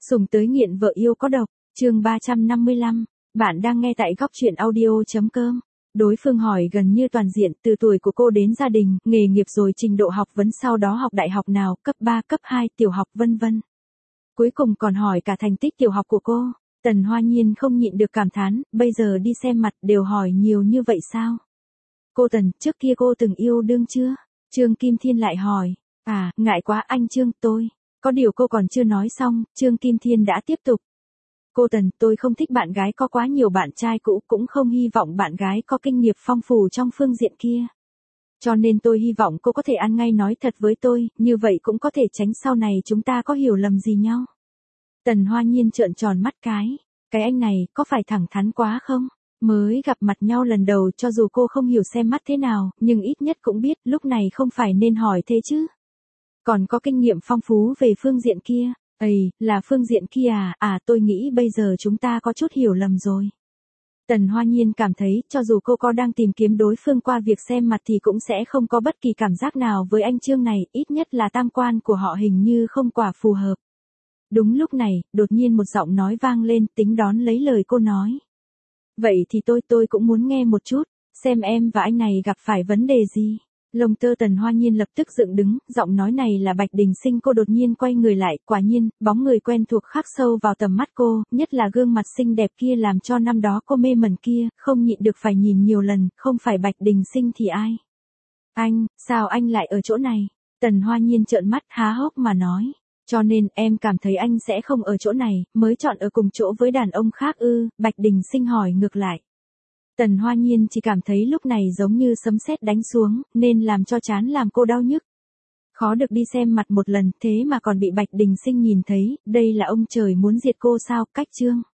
Sùng tới nghiện vợ yêu có độc, chương 355, bạn đang nghe tại góc truyện audio.com. Đối phương hỏi gần như toàn diện, từ tuổi của cô đến gia đình, nghề nghiệp rồi trình độ học vấn sau đó học đại học nào, cấp 3, cấp 2, tiểu học vân vân. Cuối cùng còn hỏi cả thành tích tiểu học của cô. Tần Hoa Nhiên không nhịn được cảm thán, bây giờ đi xem mặt đều hỏi nhiều như vậy sao? Cô Tần, trước kia cô từng yêu đương chưa? Trương Kim Thiên lại hỏi. À, ngại quá anh Trương, tôi. Có điều cô còn chưa nói xong, Trương Kim Thiên đã tiếp tục. Cô Tần, tôi không thích bạn gái có quá nhiều bạn trai cũ, cũng không hy vọng bạn gái có kinh nghiệm phong phú trong phương diện kia. Cho nên tôi hy vọng cô có thể ăn ngay nói thật với tôi, như vậy cũng có thể tránh sau này chúng ta có hiểu lầm gì nhau. Tần Hoa Nhiên trợn tròn mắt cái anh này có phải thẳng thắn quá không? Mới gặp mặt nhau lần đầu, cho dù cô không hiểu xem mắt thế nào, nhưng ít nhất cũng biết lúc này không phải nên hỏi thế chứ. Còn có kinh nghiệm phong phú về phương diện kia. Là phương diện kia à, tôi nghĩ bây giờ chúng ta có chút hiểu lầm rồi. Tần Hoa Nhiên cảm thấy, cho dù cô có đang tìm kiếm đối phương qua việc xem mặt thì cũng sẽ không có bất kỳ cảm giác nào với anh Trương này, ít nhất là tam quan của họ hình như không quả phù hợp. Đúng lúc này, đột nhiên một giọng nói vang lên, tính đón lấy lời cô nói. Vậy thì tôi cũng muốn nghe một chút, xem em và anh này gặp phải vấn đề gì. Lông tơ Tần Hoa Nhiên lập tức dựng đứng, giọng nói này là Bạch Đình Sinh. Cô đột nhiên quay người lại, quả nhiên, bóng người quen thuộc khắc sâu vào tầm mắt cô, nhất là gương mặt xinh đẹp kia làm cho năm đó cô mê mẩn kia, không nhịn được phải nhìn nhiều lần, không phải Bạch Đình Sinh thì ai? Anh, sao anh lại ở chỗ này? Tần Hoa Nhiên trợn mắt há hốc mà nói. Cho nên em cảm thấy anh sẽ không ở chỗ này, mới chọn ở cùng chỗ với đàn ông khác ư? Bạch Đình Sinh hỏi ngược lại. Tần Hoa Nhiên chỉ cảm thấy lúc này giống như sấm sét đánh xuống, nên làm cho trán làm cô đau nhức. Khó được đi xem mặt một lần, thế mà còn bị Bạch Đình Sinh nhìn thấy, đây là ông trời muốn diệt cô sao? Cách Trương